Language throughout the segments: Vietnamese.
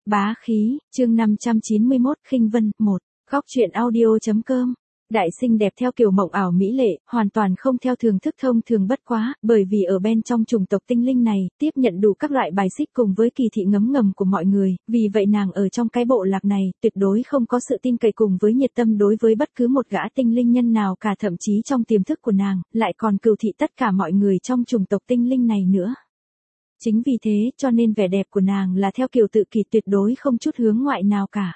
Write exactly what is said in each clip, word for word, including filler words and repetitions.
Bá khí, chương năm trăm chín mươi mốt, Khinh Vân, một. Góc truyện audio.com. Đại xinh đẹp theo kiểu mộng ảo mỹ lệ, hoàn toàn không theo thường thức thông thường bất quá, bởi vì ở bên trong chủng tộc tinh linh này, tiếp nhận đủ các loại bài xích cùng với kỳ thị ngấm ngầm của mọi người, vì vậy nàng ở trong cái bộ lạc này, tuyệt đối không có sự tin cậy cùng với nhiệt tâm đối với bất cứ một gã tinh linh nhân nào cả, thậm chí trong tiềm thức của nàng, lại còn cừu thị tất cả mọi người trong chủng tộc tinh linh này nữa. Chính vì thế, cho nên vẻ đẹp của nàng là theo kiểu tự kỷ, tuyệt đối không chút hướng ngoại nào cả.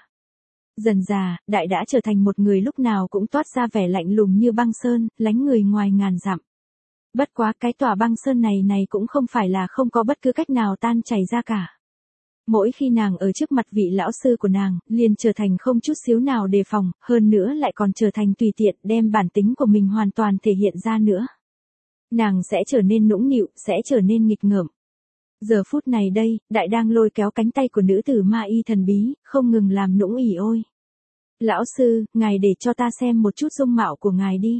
Dần dà, Đại đã trở thành một người lúc nào cũng toát ra vẻ lạnh lùng như băng sơn, lánh người ngoài ngàn dặm. Bất quá cái tòa băng sơn này này cũng không phải là không có bất cứ cách nào tan chảy ra cả. Mỗi khi nàng ở trước mặt vị lão sư của nàng, liền trở thành không chút xíu nào đề phòng, hơn nữa lại còn trở thành tùy tiện, đem bản tính của mình hoàn toàn thể hiện ra nữa. Nàng sẽ trở nên nũng nịu, sẽ trở nên nghịch ngợm. Giờ phút này đây, Đại đang lôi kéo cánh tay của nữ tử ma y thần bí, không ngừng làm nũng ỉ ôi. Lão sư, ngài để cho ta xem một chút dung mạo của ngài đi.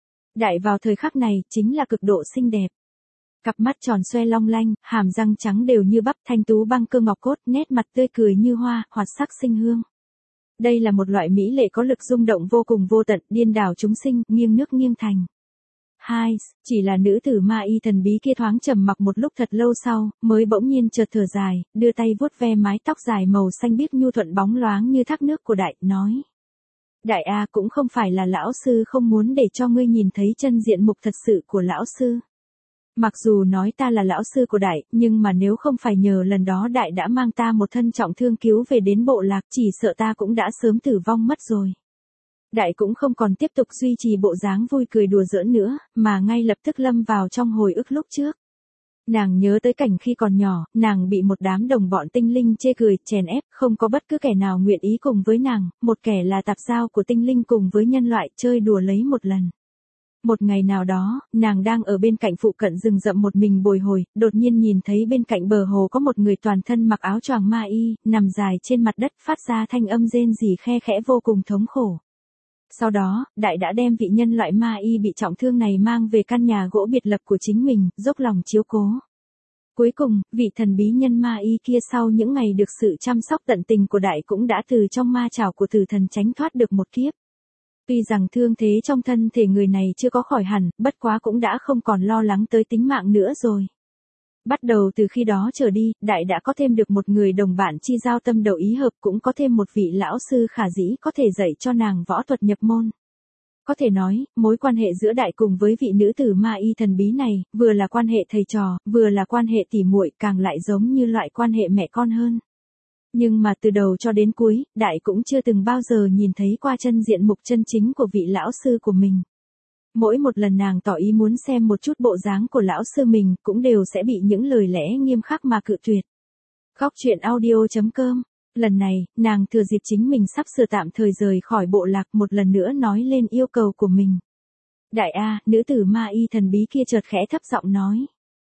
Đại vào thời khắc này, chính là cực độ xinh đẹp. Cặp mắt tròn xoe long lanh, hàm răng trắng đều như bắp, thanh tú băng cơ ngọc cốt, nét mặt tươi cười như hoa, hoạt sắc sinh hương. Đây là một loại mỹ lệ có lực rung động vô cùng vô tận, điên đảo chúng sinh, nghiêng nước nghiêng thành. Hai, chỉ là nữ tử ma y thần bí kia thoáng trầm mặc một lúc thật lâu sau, mới bỗng nhiên chợt thở dài, đưa tay vuốt ve mái tóc dài màu xanh biếc nhu thuận bóng loáng như thác nước của Đại, nói. Đại A, cũng không phải là lão sư không muốn để cho ngươi nhìn thấy chân diện mục thật sự của lão sư. Mặc dù nói ta là lão sư của Đại, nhưng mà nếu không phải nhờ lần đó Đại đã mang ta một thân trọng thương cứu về đến bộ lạc, chỉ sợ ta cũng đã sớm tử vong mất rồi. Đại cũng không còn tiếp tục duy trì bộ dáng vui cười đùa giỡn nữa, mà ngay lập tức lâm vào trong hồi ức lúc trước. Nàng nhớ tới cảnh khi còn nhỏ, nàng bị một đám đồng bọn tinh linh chê cười, chèn ép, không có bất cứ kẻ nào nguyện ý cùng với nàng, một kẻ là tạp giao của tinh linh cùng với nhân loại chơi đùa lấy một lần. Một ngày nào đó, nàng đang ở bên cạnh phụ cận rừng rậm một mình bồi hồi, đột nhiên nhìn thấy bên cạnh bờ hồ có một người toàn thân mặc áo choàng ma y, nằm dài trên mặt đất phát ra thanh âm rên rỉ khe khẽ vô cùng thống khổ. Sau đó, Đại đã đem vị nhân loại ma y bị trọng thương này mang về căn nhà gỗ biệt lập của chính mình, dốc lòng chiếu cố. Cuối cùng, vị thần bí nhân ma y kia sau những ngày được sự chăm sóc tận tình của Đại cũng đã từ trong ma chảo của tử thần tránh thoát được một kiếp. Tuy rằng thương thế trong thân thể người này chưa có khỏi hẳn, bất quá cũng đã không còn lo lắng tới tính mạng nữa rồi. Bắt đầu từ khi đó trở đi, Đại đã có thêm được một người đồng bạn chi giao tâm đầu ý hợp, cũng có thêm một vị lão sư khả dĩ có thể dạy cho nàng võ thuật nhập môn. Có thể nói, mối quan hệ giữa Đại cùng với vị nữ tử ma y thần bí này, vừa là quan hệ thầy trò, vừa là quan hệ tỉ muội, càng lại giống như loại quan hệ mẹ con hơn. Nhưng mà từ đầu cho đến cuối, Đại cũng chưa từng bao giờ nhìn thấy qua chân diện mục chân chính của vị lão sư của mình. Mỗi một lần nàng tỏ ý muốn xem một chút bộ dáng của lão sư mình, cũng đều sẽ bị những lời lẽ nghiêm khắc mà cự tuyệt. Góc truyện audio.com. Lần này, nàng thừa dịp chính mình sắp sửa tạm thời rời khỏi bộ lạc một lần nữa nói lên yêu cầu của mình. Đại A, nữ tử ma y thần bí kia chợt khẽ thấp giọng nói.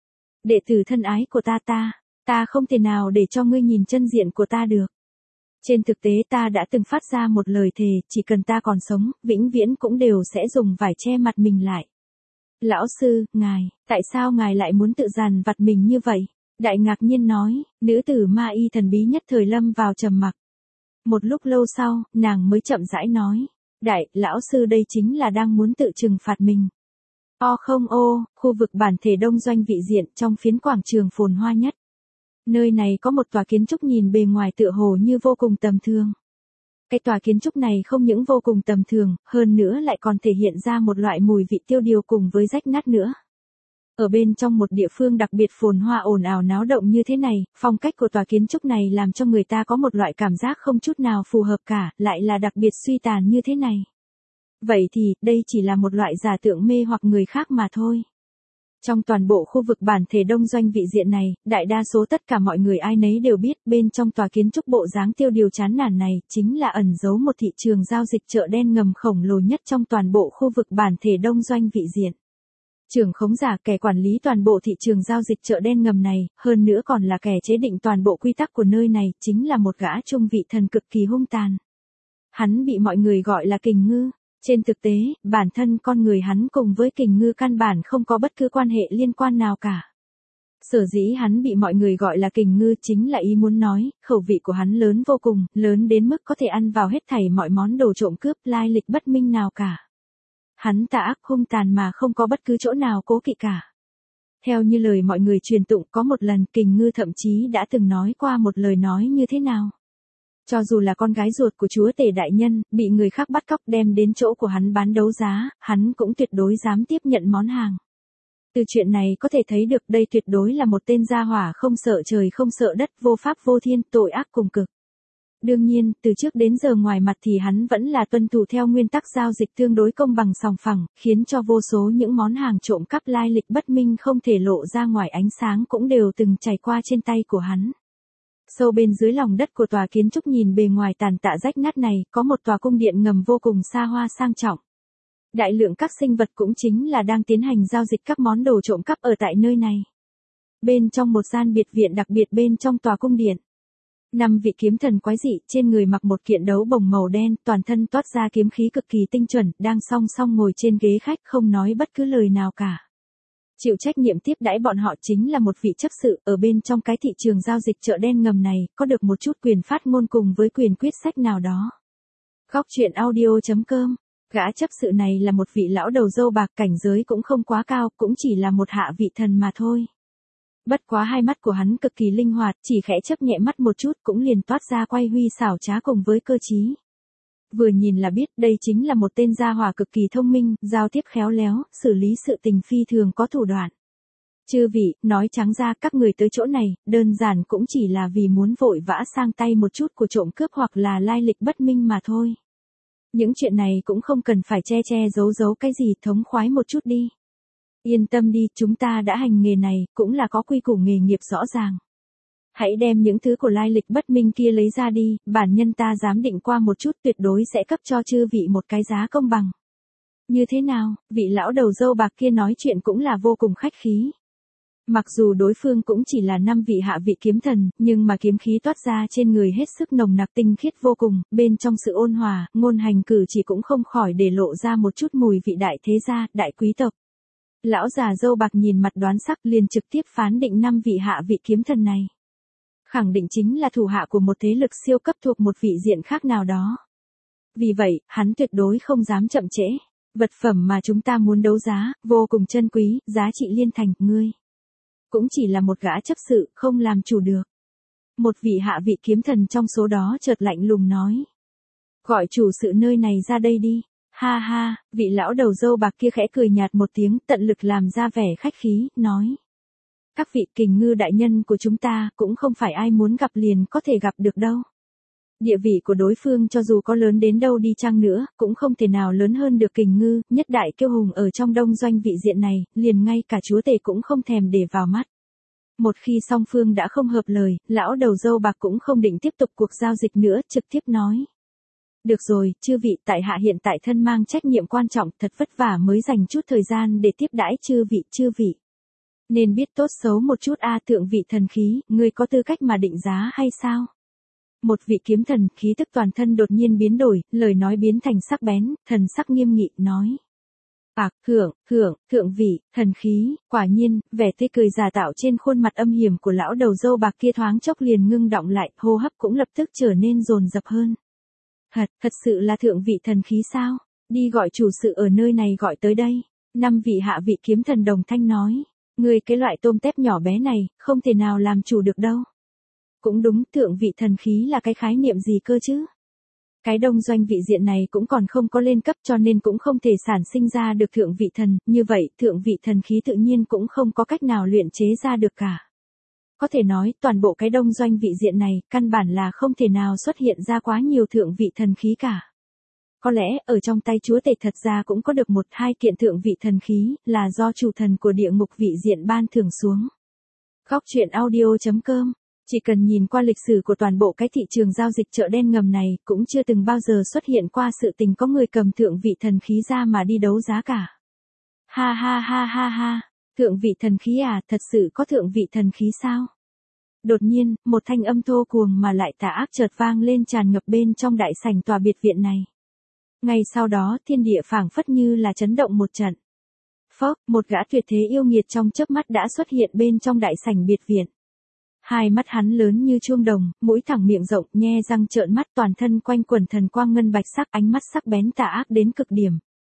Đệ tử thân ái của ta ta, ta không thể nào để cho ngươi nhìn chân diện của ta được. Trên thực tế ta đã từng phát ra một lời thề, chỉ cần ta còn sống, vĩnh viễn cũng đều sẽ dùng vải che mặt mình lại. Lão sư, ngài, tại sao ngài lại muốn tự dằn vặt mình như vậy? Đại ngạc nhiên nói, nữ tử ma y thần bí nhất thời lâm vào trầm mặc. Một lúc lâu sau, nàng mới chậm rãi nói, Đại, lão sư đây chính là đang muốn tự trừng phạt mình. O không ô, khu vực bản thể đông doanh vị diện trong phiến quảng trường phồn hoa nhất. Nơi này có một tòa kiến trúc nhìn bề ngoài tựa hồ như vô cùng tầm thường. Cái tòa kiến trúc này không những vô cùng tầm thường, hơn nữa lại còn thể hiện ra một loại mùi vị tiêu điều cùng với rách nát nữa. Ở bên trong một địa phương đặc biệt phồn hoa ồn ào náo động như thế này, phong cách của tòa kiến trúc này làm cho người ta có một loại cảm giác không chút nào phù hợp cả, lại là đặc biệt suy tàn như thế này. Vậy thì, đây chỉ là một loại giả tượng mê hoặc người khác mà thôi. Trong toàn bộ khu vực bản thể đông doanh vị diện này, đại đa số tất cả mọi người ai nấy đều biết, bên trong tòa kiến trúc bộ dáng tiêu điều chán nản này, chính là ẩn giấu một thị trường giao dịch chợ đen ngầm khổng lồ nhất trong toàn bộ khu vực bản thể đông doanh vị diện. Trưởng khống giả kẻ quản lý toàn bộ thị trường giao dịch chợ đen ngầm này, hơn nữa còn là kẻ chế định toàn bộ quy tắc của nơi này, chính là một gã trung vị thần cực kỳ hung tàn. Hắn bị mọi người gọi là Kình Ngư. Trên thực tế, bản thân con người hắn cùng với Kình Ngư căn bản không có bất cứ quan hệ liên quan nào cả. Sở dĩ hắn bị mọi người gọi là kình ngư chính là ý muốn nói, khẩu vị của hắn lớn vô cùng, lớn đến mức có thể ăn vào hết thảy mọi món đồ trộm cướp lai lịch bất minh nào cả. Hắn tà ác hung tàn mà không có bất cứ chỗ nào cố kỵ cả. Theo như lời mọi người truyền tụng có một lần kình ngư thậm chí đã từng nói qua một lời nói như thế nào. Cho dù là con gái ruột của chúa tể đại nhân, bị người khác bắt cóc đem đến chỗ của hắn bán đấu giá, hắn cũng tuyệt đối dám tiếp nhận món hàng. Từ chuyện này có thể thấy được đây tuyệt đối là một tên gia hỏa không sợ trời không sợ đất, vô pháp vô thiên, tội ác cùng cực. Đương nhiên, từ trước đến giờ ngoài mặt thì hắn vẫn là tuân thủ theo nguyên tắc giao dịch tương đối công bằng sòng phẳng, khiến cho vô số những món hàng trộm cắp lai lịch bất minh không thể lộ ra ngoài ánh sáng cũng đều từng trải qua trên tay của hắn. Sâu bên dưới lòng đất của tòa kiến trúc nhìn bề ngoài tàn tạ rách nát này, có một tòa cung điện ngầm vô cùng xa hoa sang trọng. Đại lượng các sinh vật cũng chính là đang tiến hành giao dịch các món đồ trộm cắp ở tại nơi này. Bên trong một gian biệt viện đặc biệt bên trong tòa cung điện, năm vị kiếm thần quái dị trên người mặc một kiện đấu bồng màu đen, toàn thân toát ra kiếm khí cực kỳ tinh chuẩn, đang song song ngồi trên ghế khách không nói bất cứ lời nào cả. Chịu trách nhiệm tiếp đãi bọn họ chính là một vị chấp sự ở bên trong cái thị trường giao dịch chợ đen ngầm này, có được một chút quyền phát ngôn cùng với quyền quyết sách nào đó. Góc truyện audio chấm com. Gã chấp sự này là một vị lão đầu râu bạc, cảnh giới cũng không quá cao, cũng chỉ là một hạ vị thần mà thôi. Bất quá hai mắt của hắn cực kỳ linh hoạt, chỉ khẽ chớp nhẹ mắt một chút cũng liền toát ra quay huy xảo trá cùng với cơ trí. Vừa nhìn là biết đây chính là một tên gia hỏa cực kỳ thông minh, giao tiếp khéo léo, xử lý sự tình phi thường có thủ đoạn. Chư vị, nói trắng ra các người tới chỗ này, đơn giản cũng chỉ là vì muốn vội vã sang tay một chút của trộm cướp hoặc là lai lịch bất minh mà thôi. Những chuyện này cũng không cần phải che che giấu giấu cái gì, thống khoái một chút đi. Yên tâm đi, chúng ta đã hành nghề này, cũng là có quy củ nghề nghiệp rõ ràng. Hãy đem những thứ của lai lịch bất minh kia lấy ra đi, bản nhân ta dám định qua một chút tuyệt đối sẽ cấp cho chư vị một cái giá công bằng. Như thế nào, vị lão đầu râu bạc kia nói chuyện cũng là vô cùng khách khí. Mặc dù đối phương cũng chỉ là năm vị hạ vị kiếm thần, nhưng mà kiếm khí toát ra trên người hết sức nồng nặc tinh khiết vô cùng, bên trong sự ôn hòa, ngôn hành cử chỉ cũng không khỏi để lộ ra một chút mùi vị đại thế gia, đại quý tộc. Lão già râu bạc nhìn mặt đoán sắc liền trực tiếp phán định năm vị hạ vị kiếm thần này. Khẳng định chính là thủ hạ của một thế lực siêu cấp thuộc một vị diện khác nào đó. Vì vậy, hắn tuyệt đối không dám chậm trễ. Vật phẩm mà chúng ta muốn đấu giá, vô cùng chân quý, giá trị liên thành, ngươi cũng chỉ là một gã chấp sự, không làm chủ được. Một vị hạ vị kiếm thần trong số đó chợt lạnh lùng nói. Gọi chủ sự nơi này ra đây đi. Ha ha, vị lão đầu râu bạc kia khẽ cười nhạt một tiếng, tận lực làm ra vẻ khách khí, nói. Các vị kình ngư đại nhân của chúng ta cũng không phải ai muốn gặp liền có thể gặp được đâu. Địa vị của đối phương cho dù có lớn đến đâu đi chăng nữa, cũng không thể nào lớn hơn được kình ngư, nhất đại kiêu hùng ở trong đông doanh vị diện này, liền ngay cả chúa tể cũng không thèm để vào mắt. Một khi song phương đã không hợp lời, lão đầu râu bạc cũng không định tiếp tục cuộc giao dịch nữa, trực tiếp nói. Được rồi, chư vị, tại hạ hiện tại thân mang trách nhiệm quan trọng, thật vất vả mới dành chút thời gian để tiếp đãi chư vị, chư vị. Nên biết tốt xấu một chút a, thượng vị thần khí, ngươi có tư cách mà định giá hay sao? Một vị kiếm thần, khí tức toàn thân đột nhiên biến đổi, lời nói biến thành sắc bén, thần sắc nghiêm nghị, nói. Bạc, hưởng, hưởng, thượng vị, thần khí, quả nhiên, vẻ tươi cười giả tạo trên khuôn mặt âm hiểm của lão đầu râu bạc kia thoáng chốc liền ngưng đọng lại, hô hấp cũng lập tức trở nên dồn dập hơn. Thật, thật sự là thượng vị thần khí sao? Đi gọi chủ sự ở nơi này gọi tới đây. Năm vị hạ vị kiếm thần đồng thanh nói. Người cái loại tôm tép nhỏ bé này, không thể nào làm chủ được đâu. Cũng đúng, thượng vị thần khí là cái khái niệm gì cơ chứ? Cái đông doanh vị diện này cũng còn không có lên cấp cho nên cũng không thể sản sinh ra được thượng vị thần, như vậy thượng vị thần khí tự nhiên cũng không có cách nào luyện chế ra được cả. Có thể nói, toàn bộ cái đông doanh vị diện này, căn bản là không thể nào xuất hiện ra quá nhiều thượng vị thần khí cả. Có lẽ, ở trong tay chúa tể thật ra cũng có được một hai kiện thượng vị thần khí, là do chủ thần của địa ngục vị diện ban thưởng xuống. Góc truyện audio chấm com. Chỉ cần nhìn qua lịch sử của toàn bộ cái thị trường giao dịch chợ đen ngầm này, cũng chưa từng bao giờ xuất hiện qua sự tình có người cầm thượng vị thần khí ra mà đi đấu giá cả. Ha ha ha ha ha, thượng vị thần khí à, thật sự có thượng vị thần khí sao? Đột nhiên, một thanh âm thô cuồng mà lại tà ác chợt vang lên tràn ngập bên trong đại sảnh tòa biệt viện này. Ngay sau đó, thiên địa phảng phất như là chấn động một trận. Phốc, một gã tuyệt thế yêu nghiệt trong chớp mắt đã xuất hiện bên trong đại sảnh biệt viện. Hai mắt hắn lớn như chuông đồng, mũi thẳng miệng rộng, nhe răng trợn mắt, toàn thân quanh quẩn thần quang ngân bạch sắc, ánh mắt sắc bén tà ác đến cực điểm.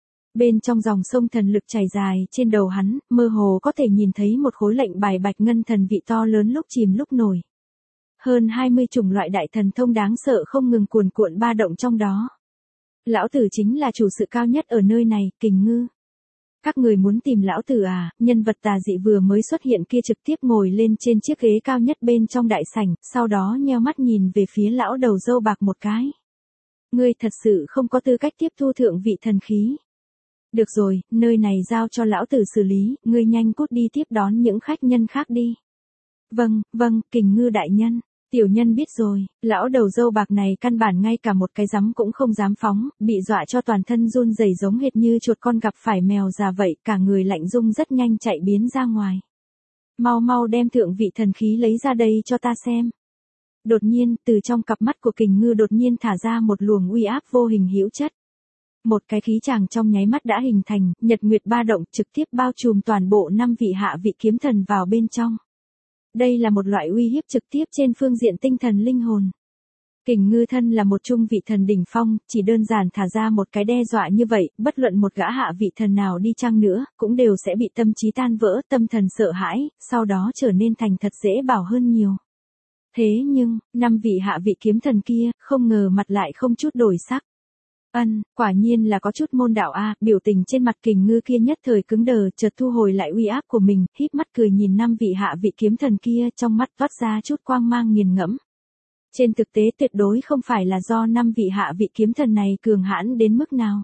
Bên trong dòng sông thần lực chảy dài trên đầu hắn, mơ hồ có thể nhìn thấy một khối lệnh bài bạch ngân thần vị to lớn lúc chìm lúc nổi. Hơn hai mươi chủng loại đại thần thông đáng sợ không ngừng cuồn cuộn ba động trong đó. Lão tử chính là chủ sự cao nhất ở nơi này, Kình Ngư. Các người muốn tìm lão tử à? Nhân vật tà dị vừa mới xuất hiện kia trực tiếp ngồi lên trên chiếc ghế cao nhất bên trong đại sảnh, sau đó nheo mắt nhìn về phía lão đầu râu bạc một cái. Ngươi thật sự không có tư cách tiếp thu thượng vị thần khí. Được rồi, nơi này giao cho lão tử xử lý, ngươi nhanh cút đi tiếp đón những khách nhân khác đi. Vâng, vâng, Kình Ngư đại nhân. Tiểu nhân biết rồi, lão đầu râu bạc này căn bản ngay cả một cái giấm cũng không dám phóng, bị dọa cho toàn thân run rẩy giống hệt như chuột con gặp phải mèo già vậy, cả người lạnh rung rất nhanh chạy biến ra ngoài. Mau mau đem thượng vị thần khí lấy ra đây cho ta xem. Đột nhiên, từ trong cặp mắt của Kình Ngư đột nhiên thả ra một luồng uy áp vô hình hữu chất. Một cái khí tràng trong nháy mắt đã hình thành, nhật nguyệt ba động trực tiếp bao trùm toàn bộ năm vị hạ vị kiếm thần vào bên trong. Đây là một loại uy hiếp trực tiếp trên phương diện tinh thần linh hồn. Kình Ngư thân là một trung vị thần đỉnh phong, chỉ đơn giản thả ra một cái đe dọa như vậy, bất luận một gã hạ vị thần nào đi chăng nữa, cũng đều sẽ bị tâm trí tan vỡ, tâm thần sợ hãi, sau đó trở nên thành thật dễ bảo hơn nhiều. Thế nhưng, năm vị hạ vị kiếm thần kia, không ngờ mặt lại không chút đổi sắc. Ân, quả nhiên là có chút môn đạo a, biểu tình trên mặt Kình Ngư kia nhất thời cứng đờ, chợt thu hồi lại uy áp của mình, híp mắt cười nhìn năm vị hạ vị kiếm thần kia, trong mắt toát ra chút quang mang nghiền ngẫm. Trên thực tế tuyệt đối không phải là do năm vị hạ vị kiếm thần này cường hãn đến mức nào.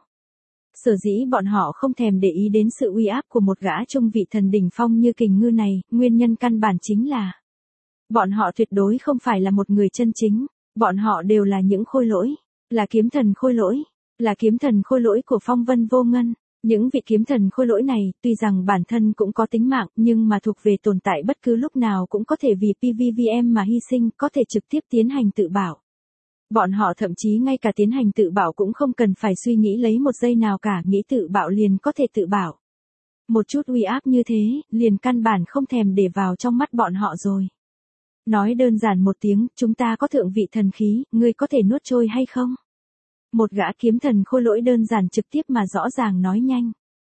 Sở dĩ bọn họ không thèm để ý đến sự uy áp của một gã trung vị thần đỉnh phong như Kình Ngư này, nguyên nhân căn bản chính là bọn họ tuyệt đối không phải là một người chân chính, bọn họ đều là những khôi lỗi, là kiếm thần khôi lỗi. Là kiếm thần khôi lỗi của phong vân vô ngân. Những vị kiếm thần khôi lỗi này, tuy rằng bản thân cũng có tính mạng, nhưng mà thuộc về tồn tại bất cứ lúc nào cũng có thể vì pê vê vê em mà hy sinh, có thể trực tiếp tiến hành tự bảo. Bọn họ thậm chí ngay cả tiến hành tự bảo cũng không cần phải suy nghĩ lấy một giây nào cả, nghĩ tự bảo liền có thể tự bảo. Một chút uy áp như thế, liền căn bản không thèm để vào trong mắt bọn họ rồi. Nói đơn giản một tiếng, chúng ta có thượng vị thần khí, ngươi có thể nuốt trôi hay không? Một gã kiếm thần khôi lỗi đơn giản trực tiếp mà rõ ràng nói nhanh.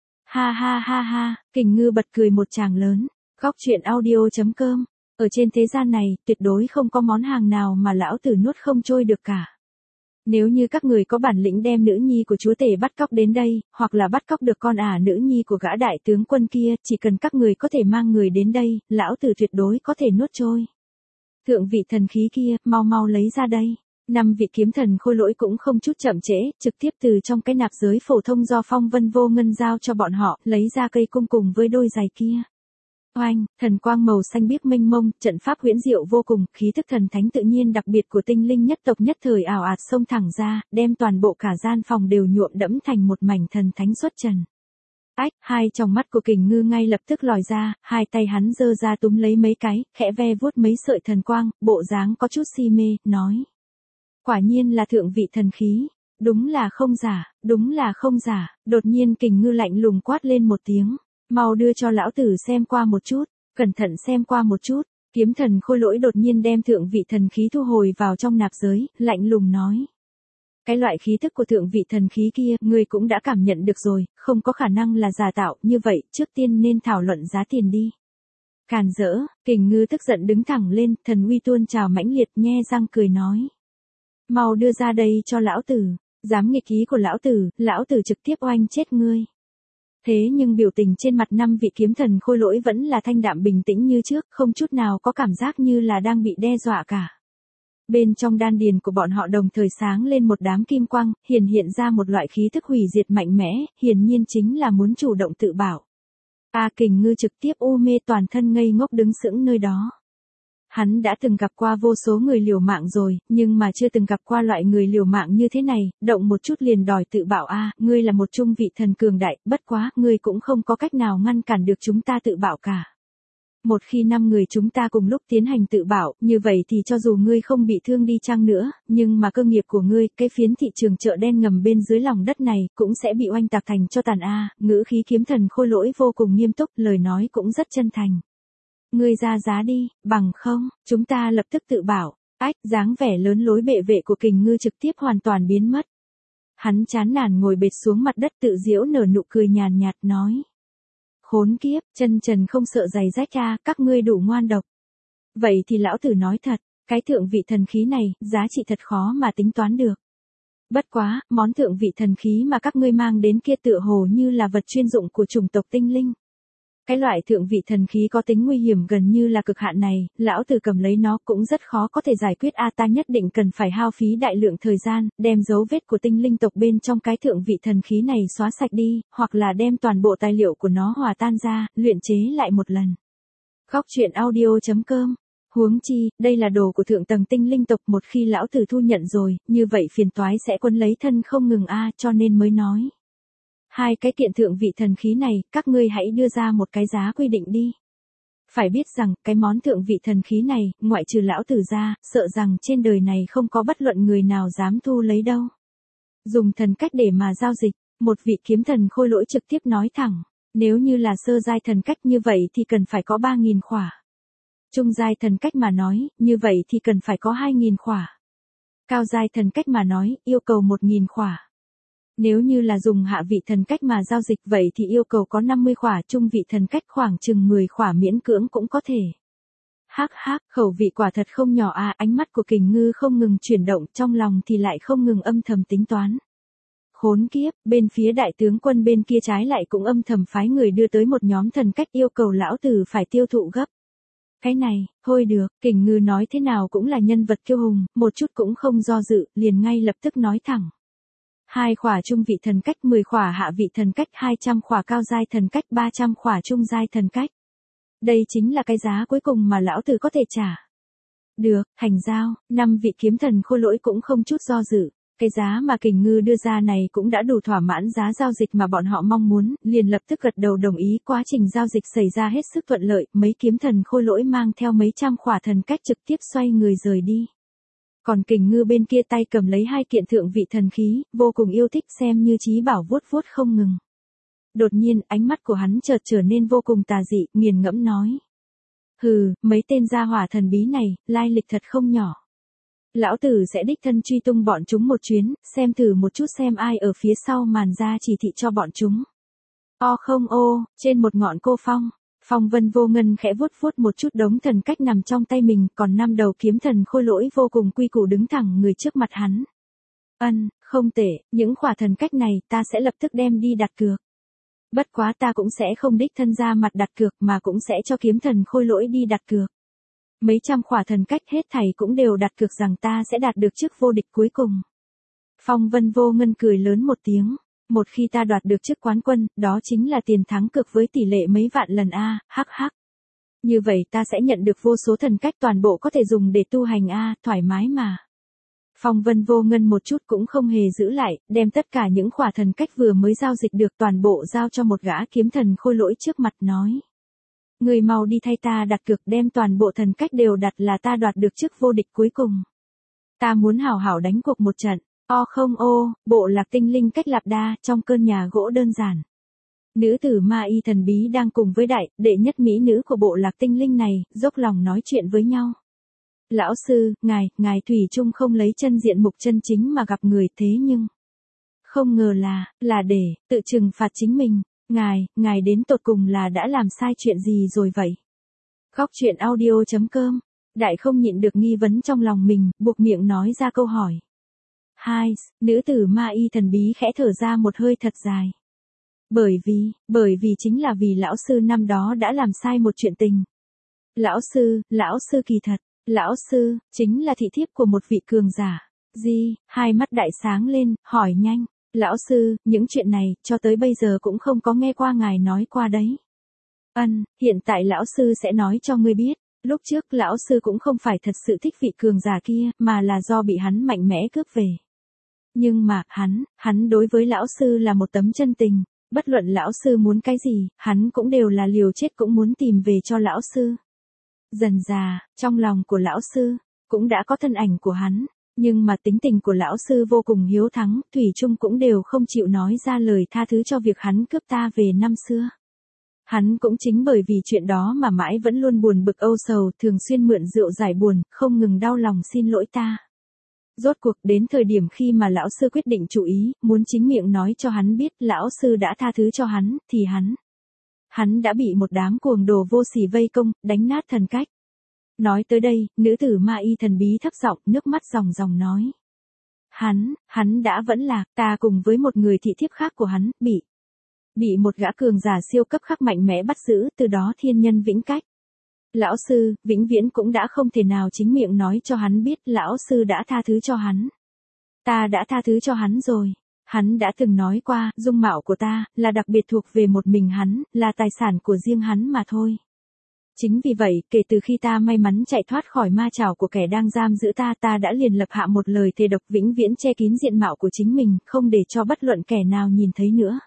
Ha ha ha ha, Kình Ngư bật cười một tràng lớn. Góc truyện audio chấm com. Ở trên thế gian này, tuyệt đối không có món hàng nào mà lão tử nuốt không trôi được cả. Nếu như các người có bản lĩnh đem nữ nhi của chúa tể bắt cóc đến đây, hoặc là bắt cóc được con ả nữ nhi của gã đại tướng quân kia, chỉ cần các người có thể mang người đến đây, lão tử tuyệt đối có thể nuốt trôi. Thượng vị thần khí kia, mau mau lấy ra đây. Năm vị kiếm thần khôi lỗi cũng không chút chậm trễ, trực tiếp từ trong cái nạp giới phổ thông do phong vân vô ngân giao cho bọn họ, lấy ra cây cung cùng với đôi giày kia. Oanh, thần quang màu xanh biếc mênh mông, trận pháp huyễn diệu vô cùng, khí thức thần thánh tự nhiên đặc biệt của tinh linh nhất tộc nhất thời ảo ạt xông thẳng ra, đem toàn bộ cả gian phòng đều nhuộm đẫm thành một mảnh thần thánh xuất trần. Ách, hai tròng mắt của Kình Ngư ngay lập tức lòi ra, hai tay hắn giơ ra túm lấy mấy cái, khẽ ve vuốt mấy sợi thần quang, bộ dáng có chút si mê, nói. Quả nhiên là thượng vị thần khí, đúng là không giả, đúng là không giả, đột nhiên Kình Ngư lạnh lùng quát lên một tiếng, mau đưa cho lão tử xem qua một chút, cẩn thận xem qua một chút, kiếm thần khôi lỗi đột nhiên đem thượng vị thần khí thu hồi vào trong nạp giới, lạnh lùng nói. Cái loại khí thức của thượng vị thần khí kia, ngươi cũng đã cảm nhận được rồi, không có khả năng là giả tạo, như vậy, trước tiên nên thảo luận giá tiền đi. Càn rỡ, Kình Ngư tức giận đứng thẳng lên, thần uy tuôn trào mãnh liệt, nhe răng cười nói. Mau đưa ra đây cho lão tử, dám nghịch ý của lão tử, lão tử trực tiếp oanh chết ngươi. Thế nhưng biểu tình trên mặt năm vị kiếm thần khôi lỗi vẫn là thanh đạm bình tĩnh như trước, không chút nào có cảm giác như là đang bị đe dọa cả. Bên trong đan điền của bọn họ đồng thời sáng lên một đám kim quang, hiển hiện ra một loại khí thức hủy diệt mạnh mẽ, hiển nhiên chính là muốn chủ động tự bảo. A Kình Ngư trực tiếp u mê toàn thân ngây ngốc đứng sững nơi đó. Hắn đã từng gặp qua vô số người liều mạng rồi, nhưng mà chưa từng gặp qua loại người liều mạng như thế này, động một chút liền đòi tự bảo a, ngươi là một trung vị thần cường đại, bất quá, ngươi cũng không có cách nào ngăn cản được chúng ta tự bảo cả. Một khi năm người chúng ta cùng lúc tiến hành tự bảo, như vậy thì cho dù ngươi không bị thương đi chăng nữa, nhưng mà cơ nghiệp của ngươi, cái phiến thị trường chợ đen ngầm bên dưới lòng đất này, cũng sẽ bị oanh tạc thành cho tàn a. Ngữ khí kiếm thần khôi lỗi vô cùng nghiêm túc, lời nói cũng rất chân thành. Ngươi ra giá đi, bằng không, chúng ta lập tức tự bảo. Ách, dáng vẻ lớn lối bệ vệ của Kình Ngư trực tiếp hoàn toàn biến mất. Hắn chán nản ngồi bệt xuống mặt đất tự giễu nở nụ cười nhàn nhạt nói. Khốn kiếp, chân trần không sợ giày rách a, các ngươi đủ ngoan độc. Vậy thì lão tử nói thật, cái thượng vị thần khí này, giá trị thật khó mà tính toán được. Bất quá, món thượng vị thần khí mà các ngươi mang đến kia tựa hồ như là vật chuyên dụng của chủng tộc tinh linh. Cái loại thượng vị thần khí có tính nguy hiểm gần như là cực hạn này, lão tử cầm lấy nó cũng rất khó có thể giải quyết a, ta nhất định cần phải hao phí đại lượng thời gian, đem dấu vết của tinh linh tộc bên trong cái thượng vị thần khí này xóa sạch đi, hoặc là đem toàn bộ tài liệu của nó hòa tan ra, luyện chế lại một lần. Góc truyện audio chấm com. Huống chi, đây là đồ của thượng tầng tinh linh tộc, một khi lão tử thu nhận rồi, như vậy phiền toái sẽ quấn lấy thân không ngừng a, cho nên mới nói. Hai cái kiện thượng vị thần khí này, các ngươi hãy đưa ra một cái giá quy định đi. Phải biết rằng, cái món thượng vị thần khí này, ngoại trừ lão tử ra, sợ rằng trên đời này không có bất luận người nào dám thu lấy đâu. Dùng thần cách để mà giao dịch, một vị kiếm thần khôi lỗi trực tiếp nói thẳng, nếu như là sơ giai thần cách như vậy thì cần phải có ba nghìn khỏa. Trung giai thần cách mà nói, như vậy thì cần phải có hai nghìn khỏa. Cao giai thần cách mà nói, yêu cầu một nghìn khỏa. Nếu như là dùng hạ vị thần cách mà giao dịch vậy thì yêu cầu có năm mươi khỏa, trung vị thần cách khoảng chừng mười khỏa miễn cưỡng cũng có thể. Hắc hắc, khẩu vị quả thật không nhỏ à, ánh mắt của Kình Ngư không ngừng chuyển động, trong lòng thì lại không ngừng âm thầm tính toán. Khốn kiếp, bên phía đại tướng quân bên kia trái lại cũng âm thầm phái người đưa tới một nhóm thần cách yêu cầu lão tử phải tiêu thụ gấp. Cái này, thôi được, Kình Ngư nói thế nào cũng là nhân vật kiêu hùng, một chút cũng không do dự, liền ngay lập tức nói thẳng. Hai khỏa trung vị thần cách, mười khỏa hạ vị thần cách, hai trăm khỏa cao giai thần cách, ba trăm khỏa trung giai thần cách. Đây chính là cái giá cuối cùng mà lão tử có thể trả. Được, thành giao, năm vị kiếm thần khôi lỗi cũng không chút do dự. Cái giá mà Kình Ngư đưa ra này cũng đã đủ thỏa mãn giá giao dịch mà bọn họ mong muốn, liền lập tức gật đầu đồng ý. Quá trình giao dịch xảy ra hết sức thuận lợi, mấy kiếm thần khôi lỗi mang theo mấy trăm khỏa thần cách trực tiếp xoay người rời đi. Còn Kình Ngư bên kia tay cầm lấy hai kiện thượng vị thần khí, vô cùng yêu thích xem như chí bảo vuốt vuốt không ngừng. Đột nhiên, ánh mắt của hắn chợt trở nên vô cùng tà dị, nghiền ngẫm nói. Hừ, mấy tên gia hỏa thần bí này, lai lịch thật không nhỏ. Lão tử sẽ đích thân truy tung bọn chúng một chuyến, xem thử một chút xem ai ở phía sau màn ra chỉ thị cho bọn chúng. O không ô, trên một ngọn cô phong. Phong Vân Vô Ngân khẽ vuốt vuốt một chút đống thần cách nằm trong tay mình, còn năm đầu kiếm thần khôi lỗi vô cùng quy củ đứng thẳng người trước mặt hắn. Ân, không tệ, những khỏa thần cách này ta sẽ lập tức đem đi đặt cược. Bất quá ta cũng sẽ không đích thân ra mặt đặt cược mà cũng sẽ cho kiếm thần khôi lỗi đi đặt cược. Mấy trăm khỏa thần cách hết thảy cũng đều đặt cược rằng ta sẽ đạt được chức vô địch cuối cùng. Phong Vân Vô Ngân cười lớn một tiếng. Một khi ta đoạt được chức quán quân, đó chính là tiền thắng cực với tỷ lệ mấy vạn lần a, hắc hắc. Như vậy ta sẽ nhận được vô số thần cách toàn bộ có thể dùng để tu hành a, thoải mái mà. Phong Vân Vô Ngân một chút cũng không hề giữ lại, đem tất cả những khỏa thần cách vừa mới giao dịch được toàn bộ giao cho một gã kiếm thần khôi lỗi trước mặt nói. Người mau đi thay ta đặt cược, đem toàn bộ thần cách đều đặt là ta đoạt được chức vô địch cuối cùng. Ta muốn hảo hảo đánh cuộc một trận. O không ô, bộ lạc tinh linh cách Lạp Đa, trong cơn nhà gỗ đơn giản. Nữ tử Ma Y thần bí đang cùng với đại, đệ nhất mỹ nữ của bộ lạc tinh linh này, dốc lòng nói chuyện với nhau. Lão sư, ngài, ngài thủy chung không lấy chân diện mục chân chính mà gặp người, thế nhưng. Không ngờ là, là để, tự trừng phạt chính mình. Ngài, ngài đến tột cùng là đã làm sai chuyện gì rồi vậy? Góc truyện audio chấm com. Đại không nhịn được nghi vấn trong lòng mình, buộc miệng nói ra câu hỏi. Hai, nữ tử Ma Y thần bí khẽ thở ra một hơi thật dài. Bởi vì, bởi vì chính là vì lão sư năm đó đã làm sai một chuyện tình. Lão sư, lão sư kỳ thật, lão sư, chính là thị thiếp của một vị cường giả. Gì, hai mắt đại sáng lên, hỏi nhanh. Lão sư, những chuyện này, cho tới bây giờ cũng không có nghe qua ngài nói qua đấy. Ân, hiện tại lão sư sẽ nói cho ngươi biết. Lúc trước lão sư cũng không phải thật sự thích vị cường giả kia, mà là do bị hắn mạnh mẽ cướp về. Nhưng mà, hắn, hắn đối với lão sư là một tấm chân tình. Bất luận lão sư muốn cái gì, hắn cũng đều là liều chết cũng muốn tìm về cho lão sư. Dần dà, trong lòng của lão sư, cũng đã có thân ảnh của hắn, nhưng mà tính tình của lão sư vô cùng hiếu thắng, thủy chung cũng đều không chịu nói ra lời tha thứ cho việc hắn cướp ta về năm xưa. Hắn cũng chính bởi vì chuyện đó mà mãi vẫn luôn buồn bực âu sầu, thường xuyên mượn rượu giải buồn, không ngừng đau lòng xin lỗi ta. Rốt cuộc đến thời điểm khi mà lão sư quyết định chú ý, muốn chính miệng nói cho hắn biết lão sư đã tha thứ cho hắn, thì hắn. Hắn đã bị một đám cuồng đồ vô sỉ vây công, đánh nát thần cách. Nói tới đây, nữ tử ma y thần bí thấp giọng, nước mắt ròng ròng nói. Hắn, hắn đã vẫn lạc, ta cùng với một người thị thiếp khác của hắn, bị. Bị một gã cường giả siêu cấp khắc mạnh mẽ bắt giữ, từ đó thiên nhân vĩnh cách. Lão sư, vĩnh viễn cũng đã không thể nào chính miệng nói cho hắn biết lão sư đã tha thứ cho hắn. Ta đã tha thứ cho hắn rồi. Hắn đã từng nói qua, dung mạo của ta, là đặc biệt thuộc về một mình hắn, là tài sản của riêng hắn mà thôi. Chính vì vậy, kể từ khi ta may mắn chạy thoát khỏi ma trảo của kẻ đang giam giữ ta, ta đã liền lập hạ một lời thề độc vĩnh viễn che kín diện mạo của chính mình, không để cho bất luận kẻ nào nhìn thấy nữa.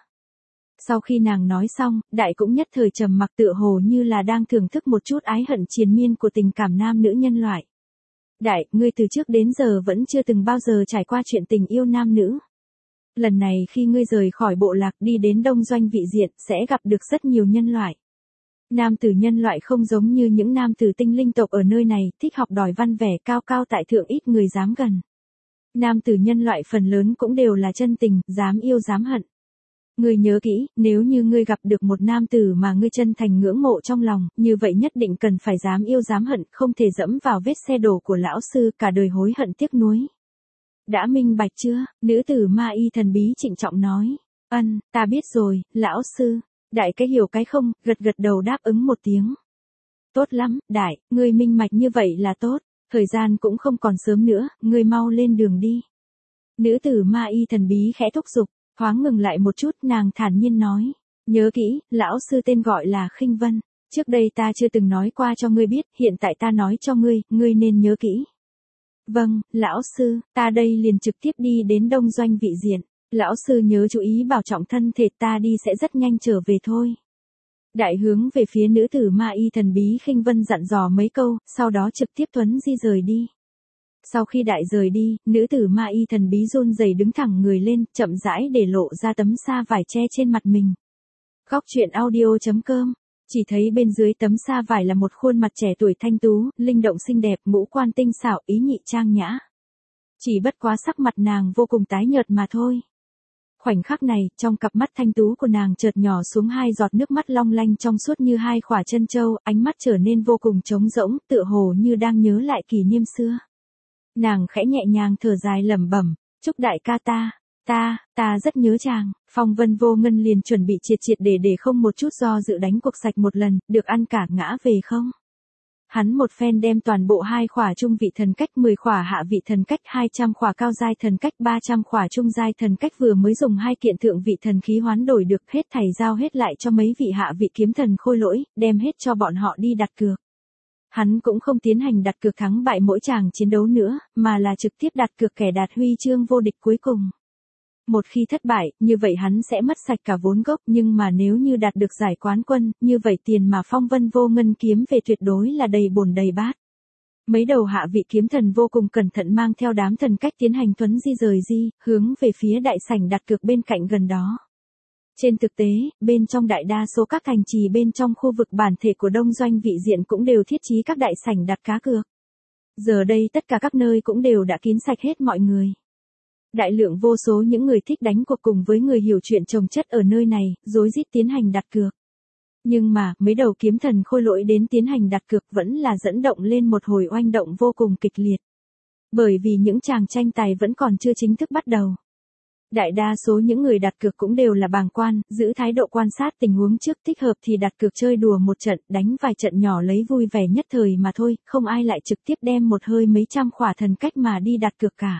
Sau khi nàng nói xong, đại cũng nhất thời trầm mặc tựa hồ như là đang thưởng thức một chút ái hận triền miên của tình cảm nam nữ nhân loại. Đại, ngươi từ trước đến giờ vẫn chưa từng bao giờ trải qua chuyện tình yêu nam nữ. Lần này khi ngươi rời khỏi bộ lạc đi đến đông doanh vị diện, sẽ gặp được rất nhiều nhân loại. Nam tử nhân loại không giống như những nam tử tinh linh tộc ở nơi này, thích học đòi văn vẻ cao cao tại thượng ít người dám gần. Nam tử nhân loại phần lớn cũng đều là chân tình, dám yêu dám hận. Ngươi nhớ kỹ, nếu như ngươi gặp được một nam tử mà ngươi chân thành ngưỡng mộ trong lòng, như vậy nhất định cần phải dám yêu dám hận, không thể dẫm vào vết xe đổ của lão sư, cả đời hối hận tiếc nuối. Đã minh bạch chưa? Nữ tử ma y thần bí trịnh trọng nói. Ân, ta biết rồi, lão sư. Đại cái hiểu cái không, gật gật đầu đáp ứng một tiếng. Tốt lắm, đại, ngươi minh bạch như vậy là tốt, thời gian cũng không còn sớm nữa, ngươi mau lên đường đi. Nữ tử ma y thần bí khẽ thúc giục, thoáng ngừng lại một chút, nàng thản nhiên nói. Nhớ kỹ, lão sư tên gọi là Khinh Vân, trước đây ta chưa từng nói qua cho ngươi biết, hiện tại ta nói cho ngươi, ngươi nên nhớ kỹ. Vâng, lão sư, ta đây liền trực tiếp đi đến đông doanh vị diện. Lão sư nhớ chú ý bảo trọng thân thể, ta đi sẽ rất nhanh trở về thôi. Đại hướng về phía nữ tử ma y thần bí Khinh Vân dặn dò mấy câu, sau đó trực tiếp tuấn di rời đi. Sau khi đại rời đi, nữ tử ma y thần bí run rẩy đứng thẳng người lên, chậm rãi để lộ ra tấm sa vải che trên mặt mình. Góc truyện audio chấm com. Chỉ thấy bên dưới tấm sa vải là một khuôn mặt trẻ tuổi thanh tú, linh động xinh đẹp, ngũ quan tinh xảo, ý nhị trang nhã. Chỉ bất quá sắc mặt nàng vô cùng tái nhợt mà thôi. Khoảnh khắc này, trong cặp mắt thanh tú của nàng chợt nhỏ xuống hai giọt nước mắt long lanh trong suốt như hai khỏa chân châu, ánh mắt trở nên vô cùng trống rỗng, tựa hồ như đang nhớ lại kỷ niệm xưa. Nàng khẽ nhẹ nhàng thở dài lẩm bẩm, chúc đại ca ta, ta, ta rất nhớ chàng. Phong Vân Vô Ngân liền chuẩn bị triệt triệt để để không một chút do dự đánh cuộc sạch một lần, được ăn cả ngã về không? Hắn một phen đem toàn bộ hai khỏa trung vị thần cách, mười khỏa hạ vị thần cách, hai trăm khỏa cao giai thần cách, ba trăm khỏa trung giai thần cách vừa mới dùng hai kiện thượng vị thần khí hoán đổi được, hết thảy giao hết lại cho mấy vị hạ vị kiếm thần khôi lỗi, đem hết cho bọn họ đi đặt cược. Hắn cũng không tiến hành đặt cược thắng bại mỗi chàng chiến đấu nữa, mà là trực tiếp đặt cược kẻ đạt huy chương vô địch cuối cùng. Một khi thất bại, như vậy hắn sẽ mất sạch cả vốn gốc, nhưng mà nếu như đạt được giải quán quân, như vậy tiền mà Phong Vân Vô Ngân kiếm về tuyệt đối là đầy bồn đầy bát. Mấy đầu hạ vị kiếm thần vô cùng cẩn thận mang theo đám thần cách tiến hành tuấn di rời di, hướng về phía đại sảnh đặt cược bên cạnh gần đó. Trên thực tế, bên trong đại đa số các thành trì bên trong khu vực bản thể của đông doanh vị diện cũng đều thiết trí các đại sảnh đặt cá cược. Giờ đây tất cả các nơi cũng đều đã kín sạch hết mọi người. Đại lượng vô số những người thích đánh cuộc cùng với người hiểu chuyện chồng chất ở nơi này, rối rít tiến hành đặt cược. Nhưng mà, mấy đầu kiếm thần khôi lỗi đến tiến hành đặt cược vẫn là dẫn động lên một hồi oanh động vô cùng kịch liệt. Bởi vì những chàng tranh tài vẫn còn chưa chính thức bắt đầu. Đại đa số những người đặt cược cũng đều là bàng quan, giữ thái độ quan sát tình huống trước, thích hợp thì đặt cược chơi đùa một trận, đánh vài trận nhỏ lấy vui vẻ nhất thời mà thôi, không ai lại trực tiếp đem một hơi mấy trăm khỏa thần cách mà đi đặt cược cả.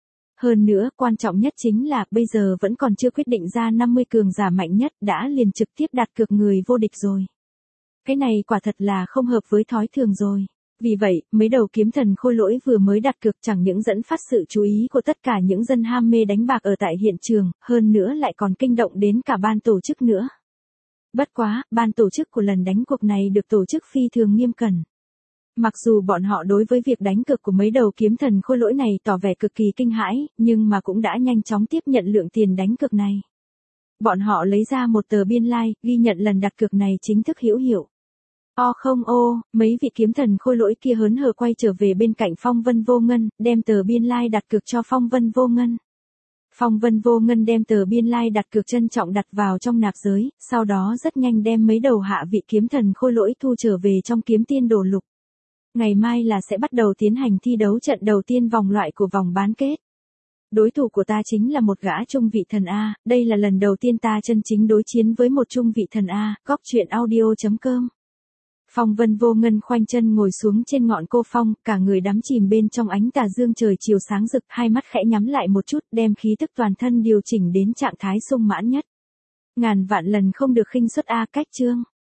Hơn nữa, quan trọng nhất chính là, bây giờ vẫn còn chưa quyết định ra năm mươi cường giả mạnh nhất, đã liền trực tiếp đặt cược người vô địch rồi. Cái này quả thật là không hợp với thói thường rồi. Vì vậy, mấy đầu kiếm thần khôi lỗi vừa mới đặt cược chẳng những dẫn phát sự chú ý của tất cả những dân ham mê đánh bạc ở tại hiện trường, hơn nữa lại còn kinh động đến cả ban tổ chức nữa. Bất quá, ban tổ chức của lần đánh cuộc này được tổ chức phi thường nghiêm cẩn. Mặc dù bọn họ đối với việc đánh cược của mấy đầu kiếm thần khôi lỗi này tỏ vẻ cực kỳ kinh hãi, nhưng mà cũng đã nhanh chóng tiếp nhận lượng tiền đánh cược này. Bọn họ lấy ra một tờ biên lai, ghi nhận lần đặt cược này chính thức hữu hiệu. O không ô, mấy vị kiếm thần khôi lỗi kia hớn hở quay trở về bên cạnh Phong Vân Vô Ngân, đem tờ biên lai đặt cược cho Phong Vân Vô Ngân. Phong Vân Vô Ngân đem tờ biên lai đặt cược trân trọng đặt vào trong nạp giới, sau đó rất nhanh đem mấy đầu hạ vị kiếm thần khôi lỗi thu trở về trong kiếm tiên đồ lục. Ngày mai là sẽ bắt đầu tiến hành thi đấu trận đầu tiên vòng loại của vòng bán kết. Đối thủ của ta chính là một gã trung vị thần A, đây là lần đầu tiên ta chân chính đối chiến với một trung vị thần A, góc truyện audio chấm com. Phong Vân Vô Ngân khoanh chân ngồi xuống trên ngọn cô phong, cả người đắm chìm bên trong ánh tà dương trời chiều sáng rực, hai mắt khẽ nhắm lại một chút, đem khí tức toàn thân điều chỉnh đến trạng thái sung mãn nhất. Ngàn vạn lần không được khinh suất A cách chương.